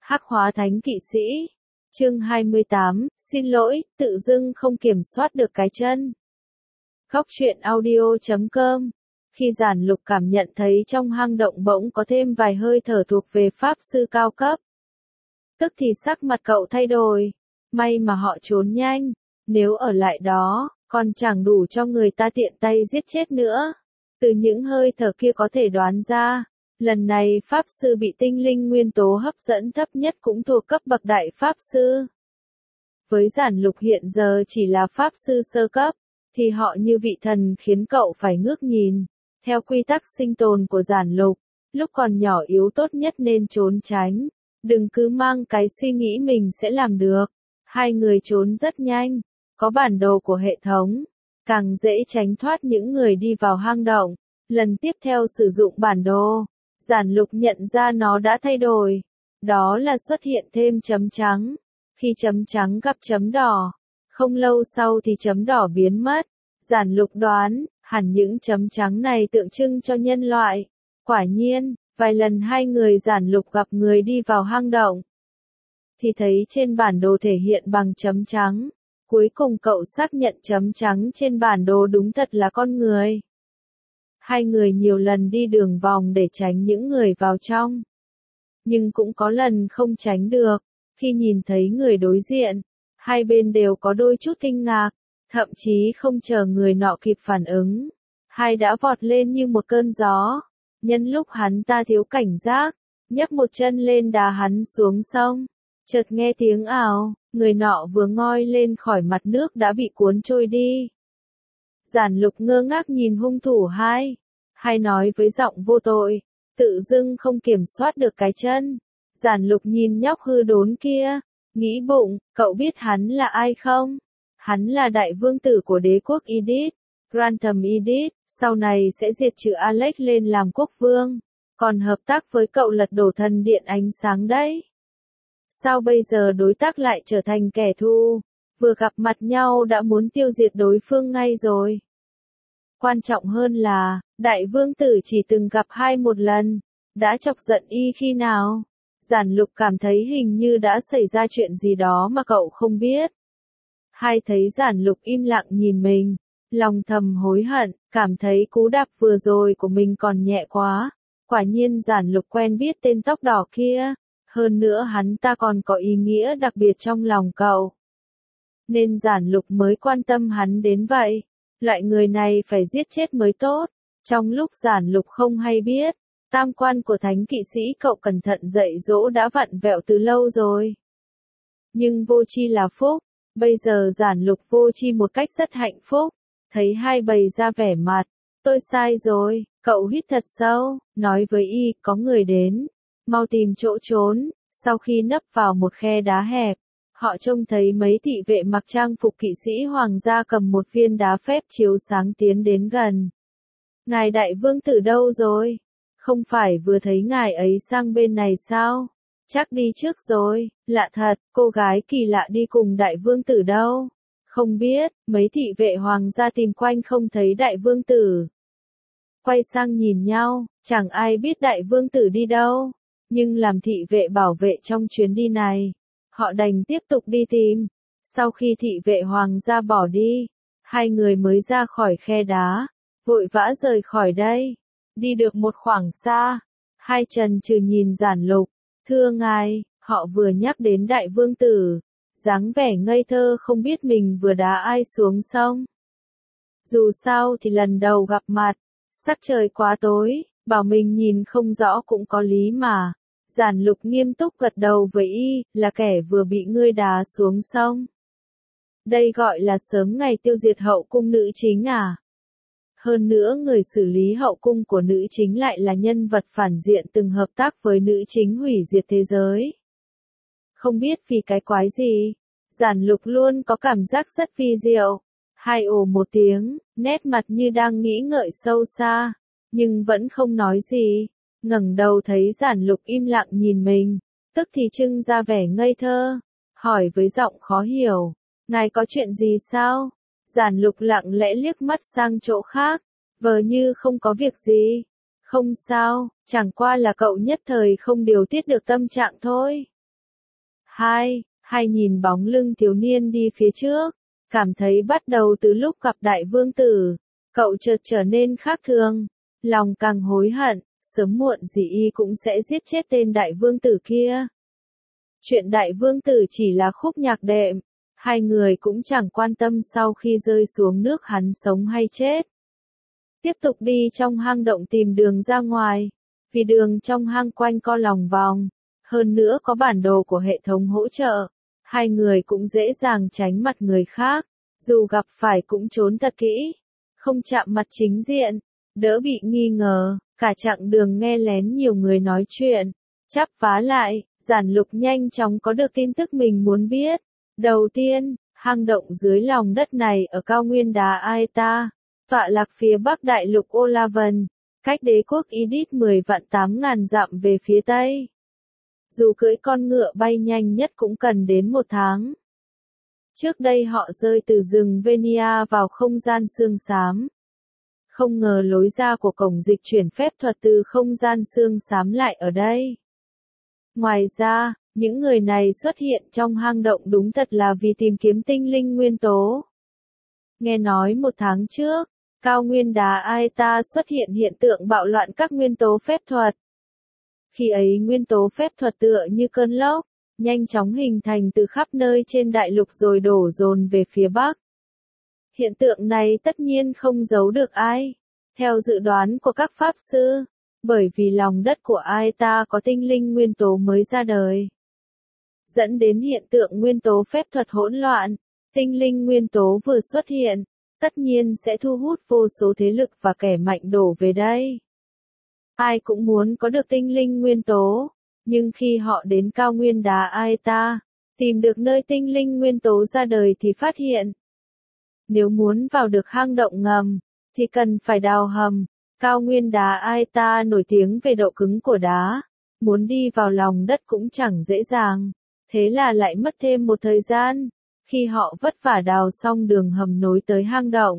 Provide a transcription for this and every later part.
Hắc hóa thánh kỵ sĩ. Chương 28, xin lỗi, tự dưng không kiểm soát được cái chân. Góc truyện audio.com. Khi Giản Lục cảm nhận thấy trong hang động bỗng có thêm vài hơi thở thuộc về pháp sư cao cấp, tức thì sắc mặt cậu thay đổi. May mà họ trốn nhanh, nếu ở lại đó, còn chẳng đủ cho người ta tiện tay giết chết nữa. Từ những hơi thở kia có thể đoán ra, lần này pháp sư bị tinh linh nguyên tố hấp dẫn thấp nhất cũng thuộc cấp bậc đại pháp sư. Với Giản Lục hiện giờ chỉ là pháp sư sơ cấp, thì họ như vị thần khiến cậu phải ngước nhìn. Theo quy tắc sinh tồn của Giản Lục, lúc còn nhỏ yếu tốt nhất nên trốn tránh, đừng cứ mang cái suy nghĩ mình sẽ làm được. Hai người trốn rất nhanh, có bản đồ của hệ thống, càng dễ tránh thoát những người đi vào hang động. Lần tiếp theo sử dụng bản đồ, Giản Lục nhận ra nó đã thay đổi. Đó là xuất hiện thêm chấm trắng. Khi chấm trắng gặp chấm đỏ, không lâu sau thì chấm đỏ biến mất. Giản Lục đoán, hẳn những chấm trắng này tượng trưng cho nhân loại. Quả nhiên, vài lần hai người Giản Lục gặp người đi vào hang động, thì thấy trên bản đồ thể hiện bằng chấm trắng. Cuối cùng cậu xác nhận chấm trắng trên bản đồ đúng thật là con người. Hai người nhiều lần đi đường vòng để tránh những người vào trong, nhưng cũng có lần không tránh được. Khi nhìn thấy người đối diện, hai bên đều có đôi chút kinh ngạc, thậm chí không chờ người nọ kịp phản ứng, hai đã vọt lên như một cơn gió. Nhân lúc hắn ta thiếu cảnh giác, nhấc một chân lên đá hắn xuống sông. Chợt nghe tiếng ào, người nọ vừa ngoi lên khỏi mặt nước đã bị cuốn trôi đi. Giản Lục ngơ ngác nhìn hung thủ hai nói với giọng vô tội, tự dưng không kiểm soát được cái chân. Giản Lục nhìn nhóc hư đốn kia, nghĩ bụng, cậu biết hắn là ai không? Hắn là đại vương tử của đế quốc Idit, Grantham Idit, sau này sẽ diệt trừ Alex lên làm quốc vương, còn hợp tác với cậu lật đổ thần điện ánh sáng đấy. Sao bây giờ đối tác lại trở thành kẻ thù? Vừa gặp mặt nhau đã muốn tiêu diệt đối phương ngay rồi. Quan trọng hơn là, đại vương tử chỉ từng gặp hai một lần, đã chọc giận y khi nào? Giản Lục cảm thấy hình như đã xảy ra chuyện gì đó mà cậu không biết. Hai thấy Giản Lục im lặng nhìn mình, lòng thầm hối hận, cảm thấy cú đạp vừa rồi của mình còn nhẹ quá. Quả nhiên Giản Lục quen biết tên tóc đỏ kia, hơn nữa hắn ta còn có ý nghĩa đặc biệt trong lòng cậu, nên Giản Lục mới quan tâm hắn đến vậy. Loại người này phải giết chết mới tốt. Trong lúc Giản Lục không hay biết, tam quan của thánh kỵ sĩ cậu cẩn thận dạy dỗ đã vặn vẹo từ lâu rồi. Nhưng vô tri là phúc, bây giờ Giản Lục vô tri một cách rất hạnh phúc. Thấy hai bày ra vẻ mặt, tôi sai rồi, cậu hít thật sâu, nói với y, có người đến, mau tìm chỗ trốn. Sau khi nấp vào một khe đá hẹp, họ trông thấy mấy thị vệ mặc trang phục kỵ sĩ hoàng gia cầm một viên đá phép chiếu sáng tiến đến gần. Ngài đại vương tử đâu rồi? Không phải vừa thấy ngài ấy sang bên này sao? Chắc đi trước rồi. Lạ thật, cô gái kỳ lạ đi cùng đại vương tử đâu? Không biết. Mấy thị vệ hoàng gia tìm quanh không thấy đại vương tử. Quay sang nhìn nhau, chẳng ai biết đại vương tử đi đâu. Nhưng làm thị vệ bảo vệ trong chuyến đi này, họ đành tiếp tục đi tìm. Sau khi thị vệ hoàng gia bỏ đi, hai người mới ra khỏi khe đá, vội vã rời khỏi đây. Đi được một khoảng xa, hai trần trừ nhìn Giản Lục. Thưa ngài, họ vừa nhắc đến đại vương tử, dáng vẻ ngây thơ không biết mình vừa đá ai xuống sông. Dù sao thì lần đầu gặp mặt, sắc trời quá tối, bảo mình nhìn không rõ cũng có lý mà. Giản Lục nghiêm túc gật đầu với y, là kẻ vừa bị ngươi đá xuống sông. Đây gọi là sớm ngày tiêu diệt hậu cung nữ chính à? Hơn nữa người xử lý hậu cung của nữ chính lại là nhân vật phản diện từng hợp tác với nữ chính hủy diệt thế giới. Không biết vì cái quái gì, Giản Lục luôn có cảm giác rất vi diệu. Hai ồ một tiếng, nét mặt như đang nghĩ ngợi sâu xa, nhưng vẫn không nói gì. Ngẩng đầu thấy Giản Lục im lặng nhìn mình, tức thì trưng ra vẻ ngây thơ, hỏi với giọng khó hiểu, ngài có chuyện gì sao? Giản Lục lặng lẽ liếc mắt sang chỗ khác, vờ như không có việc gì. Không sao, chẳng qua là cậu nhất thời không điều tiết được tâm trạng thôi. Hai nhìn bóng lưng thiếu niên đi phía trước, cảm thấy bắt đầu từ lúc gặp đại vương tử, cậu chợt trở nên khác thường, lòng càng hối hận, sớm muộn gì y cũng sẽ giết chết tên đại vương tử kia. Chuyện đại vương tử chỉ là khúc nhạc đệm, hai người cũng chẳng quan tâm sau khi rơi xuống nước hắn sống hay chết. Tiếp tục đi trong hang động tìm đường ra ngoài, vì đường trong hang quanh co lòng vòng, hơn nữa có bản đồ của hệ thống hỗ trợ, hai người cũng dễ dàng tránh mặt người khác, dù gặp phải cũng trốn thật kỹ, không chạm mặt chính diện, đỡ bị nghi ngờ, cả chặng đường nghe lén nhiều người nói chuyện, chắp vá lại, Giản Lục nhanh chóng có được tin tức mình muốn biết. Đầu tiên, hang động dưới lòng đất này ở cao nguyên đá Aeta, tọa lạc phía bắc đại lục Olavan, cách đế quốc Idit 10 vạn 8.000 dặm về phía tây. Dù cưỡi con ngựa bay nhanh nhất cũng cần đến 1 tháng. Trước đây họ rơi từ rừng Venia vào không gian xương xám. Không ngờ lối ra của cổng dịch chuyển phép thuật từ không gian xương xám lại ở đây. Ngoài ra, những người này xuất hiện trong hang động đúng thật là vì tìm kiếm tinh linh nguyên tố. Nghe nói 1 tháng trước, cao nguyên đá Aeta xuất hiện hiện tượng bạo loạn các nguyên tố phép thuật. Khi ấy nguyên tố phép thuật tựa như cơn lốc, nhanh chóng hình thành từ khắp nơi trên đại lục rồi đổ dồn về phía bắc. Hiện tượng này tất nhiên không giấu được ai. Theo dự đoán của các pháp sư, bởi vì lòng đất của Aeta có tinh linh nguyên tố mới ra đời, dẫn đến hiện tượng nguyên tố phép thuật hỗn loạn, tinh linh nguyên tố vừa xuất hiện, tất nhiên sẽ thu hút vô số thế lực và kẻ mạnh đổ về đây. Ai cũng muốn có được tinh linh nguyên tố, nhưng khi họ đến cao nguyên đá Aeta, tìm được nơi tinh linh nguyên tố ra đời thì phát hiện, nếu muốn vào được hang động ngầm, thì cần phải đào hầm. Cao nguyên đá Aeta nổi tiếng về độ cứng của đá, muốn đi vào lòng đất cũng chẳng dễ dàng, thế là lại mất thêm một thời gian, khi họ vất vả đào xong đường hầm nối tới hang động.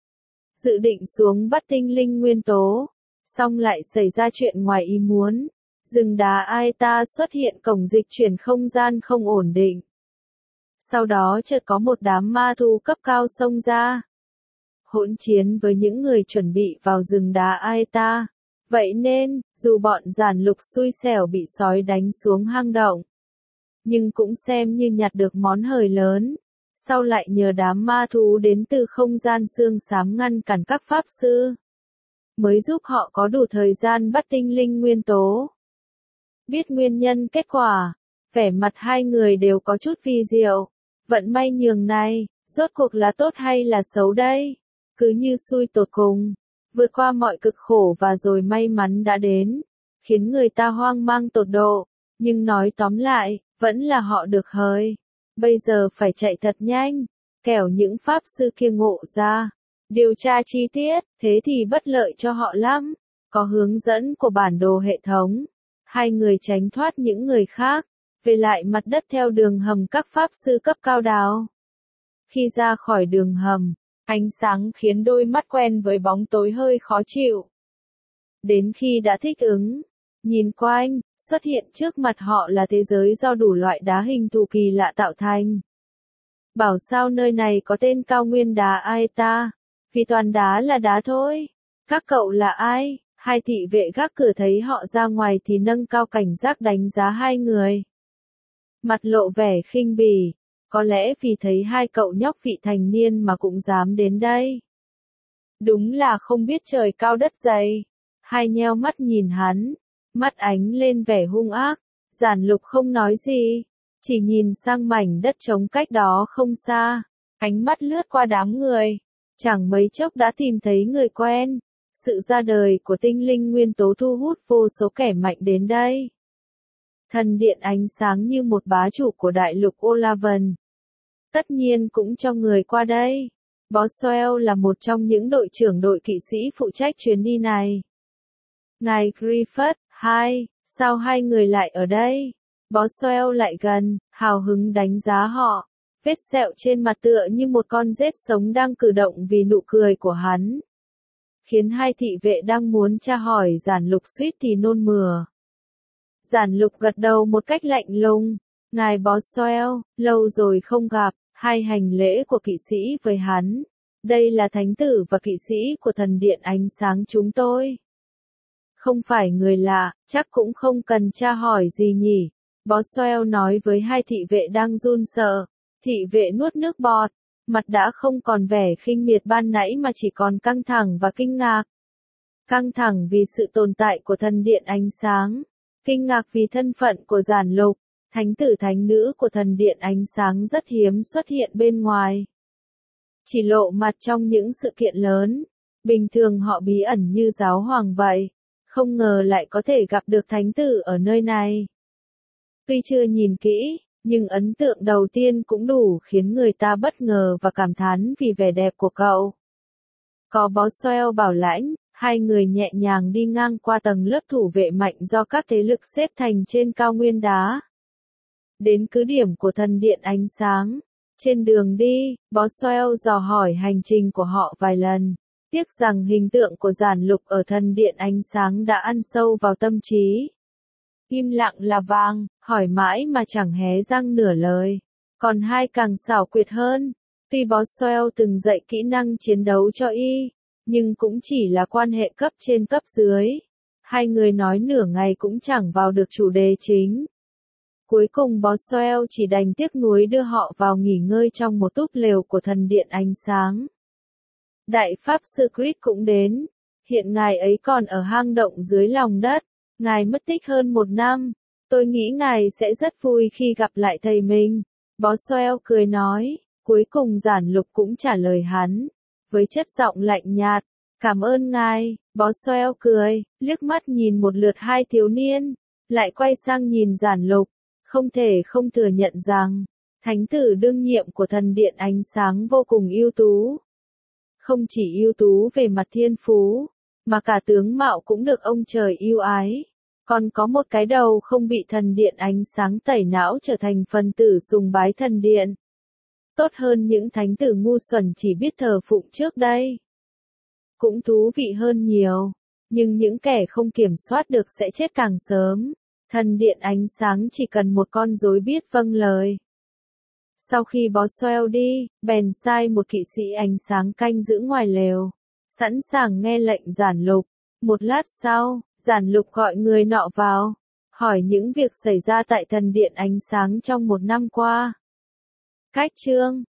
Dự định xuống bắt tinh linh nguyên tố, xong lại xảy ra chuyện ngoài ý muốn, rừng đá Aeta xuất hiện cổng dịch chuyển không gian không ổn định. Sau đó chợt có một đám ma thú cấp cao xông ra, hỗn chiến với những người chuẩn bị vào rừng đá Aeta. Vậy nên, dù bọn Giản Lục xui xẻo bị sói đánh xuống hang động, nhưng cũng xem như nhặt được món hời lớn. Sau lại nhờ đám ma thú đến từ không gian xương xám ngăn cản các pháp sư, mới giúp họ có đủ thời gian bắt tinh linh nguyên tố. Biết nguyên nhân kết quả, vẻ mặt hai người đều có chút vi diệu. Vận may nhường này, rốt cuộc là tốt hay là xấu đây? Cứ như xui tột cùng, vượt qua mọi cực khổ và rồi may mắn đã đến, khiến người ta hoang mang tột độ, nhưng nói tóm lại, vẫn là họ được hời. Bây giờ phải chạy thật nhanh, kẻo những pháp sư kia ngộ ra, điều tra chi tiết, thế thì bất lợi cho họ lắm. Có hướng dẫn của bản đồ hệ thống, hai người tránh thoát những người khác, về lại mặt đất theo đường hầm các pháp sư cấp cao đào. Khi ra khỏi đường hầm, ánh sáng khiến đôi mắt quen với bóng tối hơi khó chịu. Đến khi đã thích ứng, nhìn quanh, xuất hiện trước mặt họ là thế giới do đủ loại đá hình thù kỳ lạ tạo thành. Bảo sao nơi này có tên cao nguyên đá Aeta, vì toàn đá là đá thôi. Các cậu là ai? Hai thị vệ gác cửa thấy họ ra ngoài thì nâng cao cảnh giác đánh giá hai người. Mặt lộ vẻ khinh bỉ, có lẽ vì thấy hai cậu nhóc vị thành niên mà cũng dám đến đây. Đúng là không biết trời cao đất dày. Hai nheo mắt nhìn hắn, mắt ánh lên vẻ hung ác. Giản Lục không nói gì, chỉ nhìn sang mảnh đất trống cách đó không xa, ánh mắt lướt qua đám người, chẳng mấy chốc đã tìm thấy người quen. Sự ra đời của tinh linh nguyên tố thu hút vô số kẻ mạnh đến đây. Thần điện ánh sáng như một bá chủ của đại lục Olavan, tất nhiên cũng cho người qua đây. Boswell là một trong những đội trưởng đội kỵ sĩ phụ trách chuyến đi này. Ngài Griffith, sao hai người lại ở đây? Boswell lại gần, hào hứng đánh giá họ. Vết sẹo trên mặt tựa như một con rết sống đang cử động vì nụ cười của hắn, khiến hai thị vệ đang muốn tra hỏi Giản Lục suýt thì nôn mửa. Giản Lục gật đầu một cách lạnh lùng, Ngài Boswell, lâu rồi không gặp, hai hành lễ của kỵ sĩ với hắn. Đây là thánh tử và kỵ sĩ của thần điện ánh sáng chúng tôi. Không phải người lạ, chắc cũng không cần tra hỏi gì nhỉ. Boswell nói với hai thị vệ đang run sợ. Thị vệ nuốt nước bọt, mặt đã không còn vẻ khinh miệt ban nãy mà chỉ còn căng thẳng và kinh ngạc. Căng thẳng vì sự tồn tại của thần điện ánh sáng. Kinh ngạc vì thân phận của Giản Lục, thánh tử thánh nữ của thần điện ánh sáng rất hiếm xuất hiện bên ngoài. Chỉ lộ mặt trong những sự kiện lớn. Bình thường họ bí ẩn như giáo hoàng vậy. Không ngờ lại có thể gặp được thánh tử ở nơi này. Tuy chưa nhìn kỹ, nhưng ấn tượng đầu tiên cũng đủ khiến người ta bất ngờ và cảm thán vì vẻ đẹp của cậu. Có Boswell bảo lãnh, hai người nhẹ nhàng đi ngang qua tầng lớp thủ vệ mạnh do các thế lực xếp thành trên cao nguyên đá. Đến cứ điểm của thần điện ánh sáng. Trên đường đi, Boswell dò hỏi hành trình của họ vài lần. Tiếc rằng hình tượng của Giản Lục ở thần điện ánh sáng đã ăn sâu vào tâm trí. Im lặng là vàng, hỏi mãi mà chẳng hé răng nửa lời. Còn hai càng xảo quyệt hơn. Tuy Boswell từng dạy kỹ năng chiến đấu cho y, nhưng cũng chỉ là quan hệ cấp trên cấp dưới. Hai người nói nửa ngày cũng chẳng vào được chủ đề chính. Cuối cùng Boswell chỉ đành tiếc nuối đưa họ vào nghỉ ngơi trong một túp lều của thần điện ánh sáng. Đại pháp sư Creed cũng đến. Hiện ngài ấy còn ở hang động dưới lòng đất. Ngài mất tích hơn 1 năm. Tôi nghĩ ngài sẽ rất vui khi gặp lại thầy mình. Boswell cười nói. Cuối cùng Giản Lục cũng trả lời hắn. Với chất giọng lạnh nhạt. Cảm ơn ngài. Boswell cười, liếc mắt nhìn một lượt hai thiếu niên. Lại quay sang nhìn Giản Lục. Không thể không thừa nhận rằng, thánh tử đương nhiệm của thần điện ánh sáng vô cùng ưu tú. Không chỉ ưu tú về mặt thiên phú, mà cả tướng mạo cũng được ông trời yêu ái. Còn có một cái đầu không bị thần điện ánh sáng tẩy não trở thành phần tử sùng bái thần điện. Tốt hơn những thánh tử ngu xuẩn chỉ biết thờ phụng trước đây. Cũng thú vị hơn nhiều, nhưng những kẻ không kiểm soát được sẽ chết càng sớm. Thần điện ánh sáng chỉ cần một con rối biết vâng lời. Sau khi Boswell đi, bèn sai một kỵ sĩ ánh sáng canh giữ ngoài lều, sẵn sàng nghe lệnh Giản Lục. Một lát sau, Giản Lục gọi người nọ vào, hỏi những việc xảy ra tại thần điện ánh sáng trong 1 năm qua. Cách chương